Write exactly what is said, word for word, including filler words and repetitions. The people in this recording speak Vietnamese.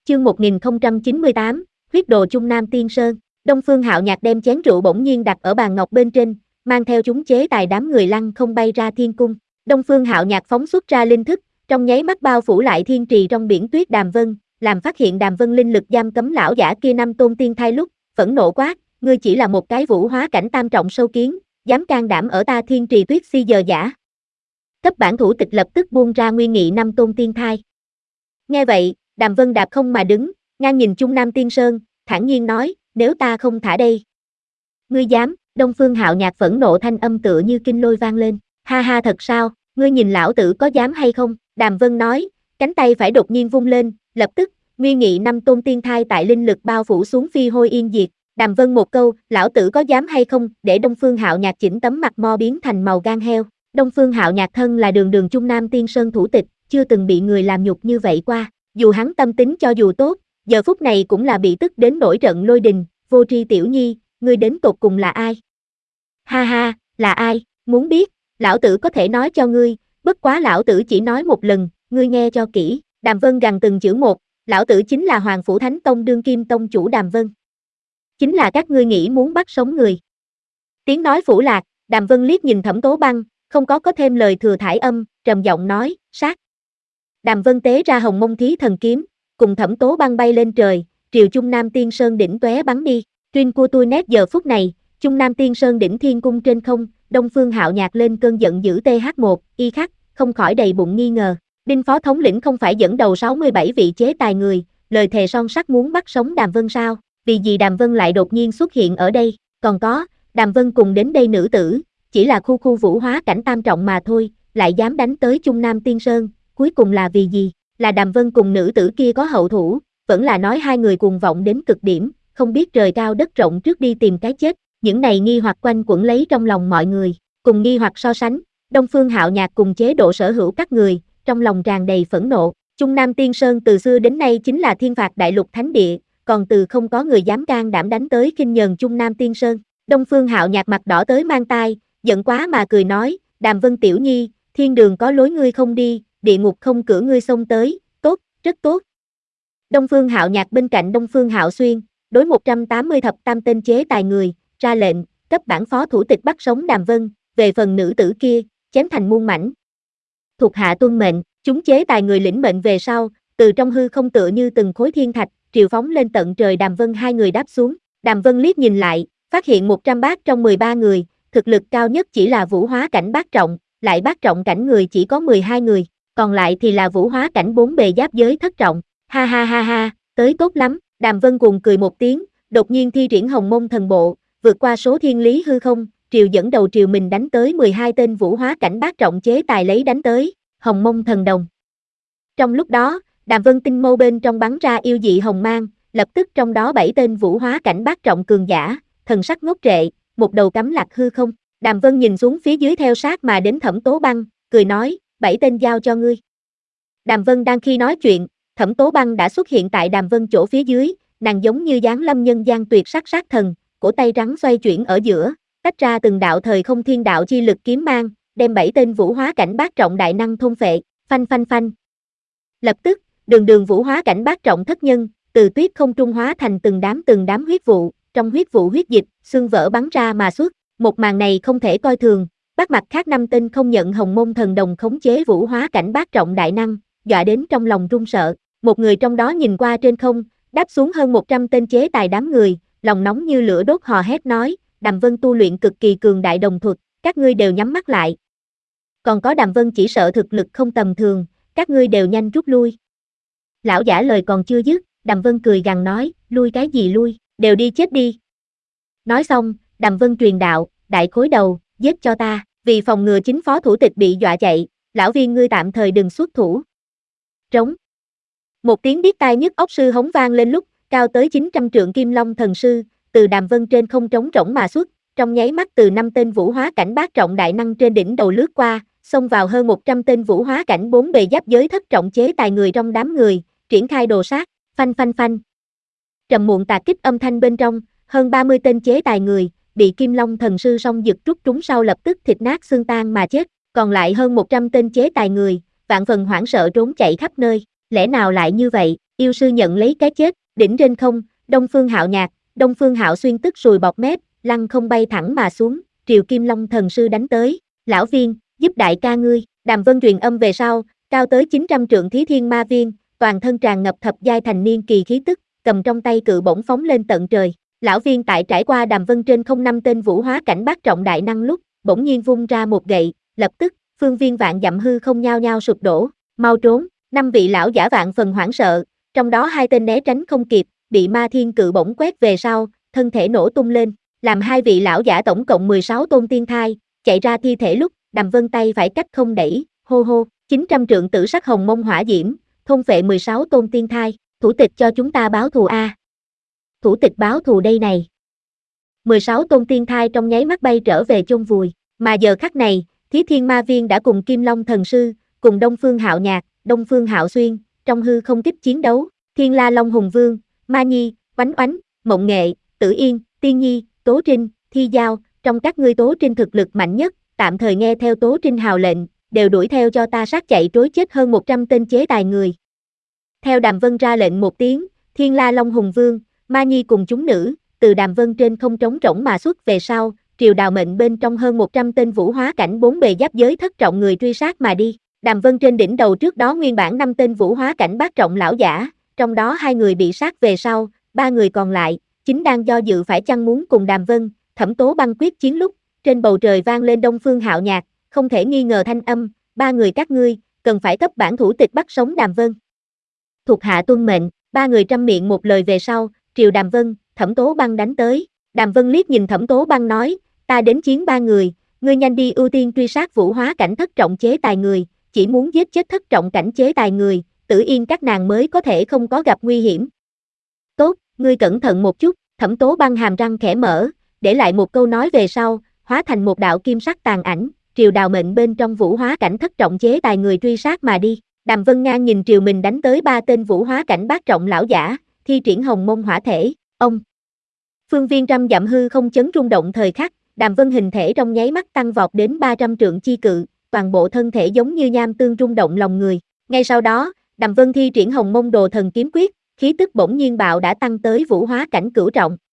Chương một nghìn không trăm chín mươi tám, huyết đồ Chung Nam Tiên Sơn. Đông Phương Hạo Nhạc đem chén rượu bỗng nhiên đặt ở bàn ngọc bên trên, mang theo chúng chế tài đám người lăng không bay ra thiên cung. Đông Phương Hạo Nhạc phóng xuất ra linh thức, trong nháy mắt bao phủ lại thiên trì trong biển tuyết Đàm Vân, làm phát hiện Đàm Vân linh lực giam cấm lão giả kia năm tôn tiên thai lúc, phẫn nộ quát, ngươi chỉ là một cái vũ hóa cảnh tam trọng sâu kiến, dám can đảm ở ta thiên trì tuyết si giờ giả. Cấp bản thủ tịch lập tức buông ra nguyên nghị năm tôn tiên thai. Nghe vậy, Đàm Vân đạp không mà đứng, ngang nhìn Chung Nam Tiên Sơn, thản nhiên nói, nếu ta không thả đây. Ngươi dám? Đông Phương Hạo Nhạc phẫn nộ thanh âm tựa như kinh lôi vang lên, ha ha thật sao, ngươi nhìn lão tử có dám hay không? Đàm Vân nói, cánh tay phải đột nhiên vung lên, lập tức, nguyên nghị năm tôn tiên thai tại linh lực bao phủ xuống phi hôi yên diệt. Đàm Vân một câu, lão tử có dám hay không, để Đông Phương Hạo Nhạc chỉnh tấm mặt mo biến thành màu gan heo. Đông Phương Hạo Nhạc thân là đường đường Chung Nam Tiên Sơn thủ tịch, chưa từng bị người làm nhục như vậy qua, dù hắn tâm tính cho dù tốt, giờ phút này cũng là bị tức đến nổi trận lôi đình. Vô tri tiểu nhi, ngươi đến tột cùng là ai? Ha ha, là ai? Muốn biết, lão tử có thể nói cho ngươi, bất quá lão tử chỉ nói một lần, ngươi nghe cho kỹ. Đàm Vân gằn từng chữ một, lão tử chính là Hoàng Phủ Thánh Tông đương kim tông chủ Đàm Vân. Chính là các ngươi nghĩ muốn bắt sống người. Tiếng nói phủ lạc, Đàm Vân liếc nhìn Thẩm Tố Băng, không có có thêm lời thừa thải âm, trầm giọng nói, sát. Đàm Vân tế ra Hồng Mông Thí Thần Kiếm, cùng Thẩm Tố Băng bay lên trời, triều Chung Nam Tiên Sơn đỉnh tóe bắn đi. Tuyên cua tôi nét giờ phút này, Chung Nam Tiên Sơn đỉnh thiên cung trên không, Đông Phương Hạo Nhạc lên cơn giận dữ T H một, y khắc, không khỏi đầy bụng nghi ngờ. Đinh Phó thống lĩnh không phải dẫn đầu sáu mươi bảy vị chế tài người, lời thề son sắt muốn bắt sống Đàm Vân sao? Vì gì Đàm Vân lại đột nhiên xuất hiện ở đây? Còn có, Đàm Vân cùng đến đây nữ tử, chỉ là khu khu vũ hóa cảnh tam trọng mà thôi, lại dám đánh tới Chung Nam Tiên Sơn, cuối cùng là vì gì? Là Đàm Vân cùng nữ tử kia có hậu thủ, vẫn là nói hai người cuồng vọng đến cực điểm, không biết trời cao đất rộng trước đi tìm cái chết. Những này nghi hoặc quanh quẩn lấy trong lòng mọi người, cùng nghi hoặc so sánh, Đông Phương Hạo Nhạc cùng chế độ sở hữu các người, trong lòng tràn đầy phẫn nộ. Chung Nam Tiên Sơn từ xưa đến nay chính là thiên phạt đại lục thánh địa, còn từ không có người dám can đảm đánh tới khinh nhờn Chung Nam Tiên Sơn. Đông Phương Hạo Nhạc mặt đỏ tới mang tai, giận quá mà cười nói, Đàm Vân tiểu nhi, thiên đường có lối ngươi không đi, địa ngục không cửa ngươi xông tới, tốt, rất tốt. Đông Phương Hạo Nhạc bên cạnh Đông Phương Hạo Xuyên, đối một trăm tám mươi thập tam tên chế tài người, ra lệnh, cấp bản phó thủ tịch bắt sống Đàm Vân, về phần nữ tử kia, chém thành muôn mảnh. Thuộc hạ tuân mệnh, chúng chế tài người lĩnh mệnh về sau, từ trong hư không tựa như từng khối thiên thạch, triều phóng lên tận trời. Đàm Vân hai người đáp xuống, Đàm Vân liếc nhìn lại, phát hiện một trăm bát trong mười ba người, thực lực cao nhất chỉ là vũ hóa cảnh bát trọng, lại bát trọng cảnh người chỉ có mười hai người, còn lại thì là vũ hóa cảnh bốn bề giáp giới thất trọng. Ha ha ha ha, tới tốt lắm. Đàm Vân cuồng cười một tiếng, đột nhiên thi triển Hồng Mông Thần Bộ, vượt qua số thiên lý hư không, triều dẫn đầu triều mình đánh tới mười hai tên vũ hóa cảnh bát trọng chế tài lấy đánh tới, Hồng Mông Thần Đồng. Trong lúc đó, Đàm Vân tinh mâu bên trong bắn ra yêu dị hồng mang, lập tức trong đó bảy tên vũ hóa cảnh bát trọng cường giả, thần sắc ngốc trệ, một đầu cắm lạc hư không. Đàm Vân nhìn xuống phía dưới theo sát mà đến Thẩm Tố Băng, cười nói, bảy tên giao cho ngươi. Đàm Vân đang khi nói chuyện, Thẩm Tố Băng đã xuất hiện tại Đàm Vân chỗ phía dưới, nàng giống như giáng lâm nhân gian tuyệt sắc sát thần, cổ tay trắng xoay chuyển ở giữa, tách ra từng đạo thời không thiên đạo chi lực kiếm mang, đem bảy tên vũ hóa cảnh bát trọng đại năng thôn phệ, phanh phanh phanh. Lập tức, đường đường vũ hóa cảnh bát trọng thất nhân, từ tuyết không trung hóa thành từng đám từng đám huyết vụ, trong huyết vụ huyết dịch, xương vỡ bắn ra mà xuất, một màn này không thể coi thường. Bắt mặt khác năm tên không nhận Hồng Mông Thần Đồng khống chế vũ hóa cảnh bát trọng đại năng, dọa đến trong lòng run sợ. Một người trong đó nhìn qua trên không, đáp xuống hơn một trăm tên chế tài đám người, lòng nóng như lửa đốt hò hét nói, Đàm Vân tu luyện cực kỳ cường đại đồng thuật, các ngươi đều nhắm mắt lại. Còn có Đàm Vân chỉ sợ thực lực không tầm thường, các ngươi đều nhanh rút lui. Lão giả lời còn chưa dứt, Đàm Vân cười gằn nói, lui cái gì lui, đều đi chết đi. Nói xong, Đàm Vân truyền đạo, đại khối đầu, giết cho ta, vì phòng ngừa chính phó thủ tịch bị dọa chạy, lão viên ngươi tạm thời đừng xuất thủ. Trống. Một tiếng điếc tai nhức óc sư hống vang lên lúc, cao tới chín trăm trượng Kim Long thần sư, từ Đàm Vân trên không trống rỗng mà xuất, trong nháy mắt từ năm tên vũ hóa cảnh bát trọng đại năng trên đỉnh đầu lướt qua, xông vào hơn một trăm tên vũ hóa cảnh bốn bề giáp giới thất trọng chế tài người trong đám người, triển khai đồ sát, phanh phanh phanh. Trầm muộn tạc kích âm thanh bên trong, hơn ba mươi tên chế tài người, bị Kim Long thần sư song giật rút trúng sau lập tức thịt nát xương tan mà chết, còn lại hơn một trăm tên chế tài người, vạn phần hoảng sợ trốn chạy khắp nơi. Lẽ nào lại như vậy? yêu sư nhận lấy cái chết, đỉnh trên không, Đông Phương Hạo nhạt, Đông Phương Hạo xuyên tức sùi bọt mép, lăng không bay thẳng mà xuống, Triều Kim Long thần sư đánh tới, lão viên, giúp đại ca ngươi, Đàm Vân truyền âm về sau, cao tới chín trăm trượng Thí Thiên Ma Viên, toàn thân tràn ngập thập giai thành niên kỳ khí tức, cầm trong tay cự bổng phóng lên tận trời. Lão viên tại trải qua Đàm Vân trên không năm tên vũ hóa cảnh bát trọng đại năng lúc, bỗng nhiên vung ra một gậy, lập tức, phương viên vạn dặm hư không nhao nhao sụp đổ, mau trốn, năm vị lão giả vạn phần hoảng sợ, trong đó hai tên né tránh không kịp, bị ma thiên cự bổng quét về sau, thân thể nổ tung lên, làm hai vị lão giả tổng cộng mười sáu tôn tiên thai, chạy ra thi thể lúc, Đàm Vân tay phải cách không đẩy, hô hô, chín trăm trượng tử sắc hồng mông hỏa diễm, thôn phệ mười sáu tôn tiên thai, thủ tịch cho chúng ta báo thù a. Thủ tịch báo thù đây này. mười sáu tôn tiên thai trong nháy mắt bay trở về chôn vùi, mà giờ khắc này, Thí Thiên Ma Viên đã cùng Kim Long thần sư, cùng Đông Phương Hạo nhạt, Đông Phương Hạo xuyên, trong hư không kích chiến đấu, Thiên La Long Hùng Vương, Ma Nhi, Oánh Oánh, Mộng Nghệ, Tử Yên, Tiên Nhi, Tố Trinh, Thi Giao, trong các ngươi Tố Trinh thực lực mạnh nhất, tạm thời nghe theo Tố Trinh hào lệnh, đều đuổi theo cho ta sát chạy trối chết hơn một trăm tên chế tài người. Theo Đàm Vân ra lệnh một tiếng, Thiên La Long Hùng Vương, Ma Nhi cùng chúng nữ, từ Đàm Vân trên không trống rỗng mà xuất về sau, triều đào mệnh bên trong hơn một trăm tên vũ hóa cảnh bốn bề giáp giới thất trọng người truy sát mà đi. Đàm Vân trên đỉnh đầu trước đó nguyên bản năm tên vũ hóa cảnh bát trọng lão giả, trong đó hai người bị sát về sau, ba người còn lại, chính đang do dự phải chăng muốn cùng Đàm Vân, Thẩm Tố Băng quyết chiến lúc, trên bầu trời vang lên Đông Phương Hạo nhạt, không thể nghi ngờ thanh âm, ba người các ngươi, cần phải cấp bản thủ tịch bắt sống Đàm Vân. Thuộc hạ tuân mệnh, ba người trăm miệng một lời về sau, triều Đàm Vân, Thẩm Tố Băng đánh tới. Đàm Vân liếc nhìn Thẩm Tố Băng nói, ta đến chiến ba người, ngươi nhanh đi ưu tiên truy sát vũ hóa cảnh thất trọng chế tài người, chỉ muốn giết chết thất trọng cảnh chế tài người, Tử Yên các nàng mới có thể không có gặp nguy hiểm. Tốt, ngươi cẩn thận một chút, Thẩm Tố Băng hàm răng khẽ mở, để lại một câu nói về sau, hóa thành một đạo kim sắc tàn ảnh, triều đào mệnh bên trong vũ hóa cảnh thất trọng chế tài người truy sát mà đi. Đàm Vân ngang nhìn triều mình đánh tới ba tên vũ hóa cảnh bát trọng lão giả, thi triển hồng mông hỏa thể, ông. Phương viên trăm dặm hư không chấn rung động thời khắc, Đàm Vân hình thể trong nháy mắt tăng vọt đến ba trăm trượng chi cự, toàn bộ thân thể giống như nham tương rung động lòng người. Ngay sau đó, Đàm Vân thi triển hồng mông đồ thần kiếm quyết, khí tức bỗng nhiên bạo đã tăng tới vũ hóa cảnh cửu trọng.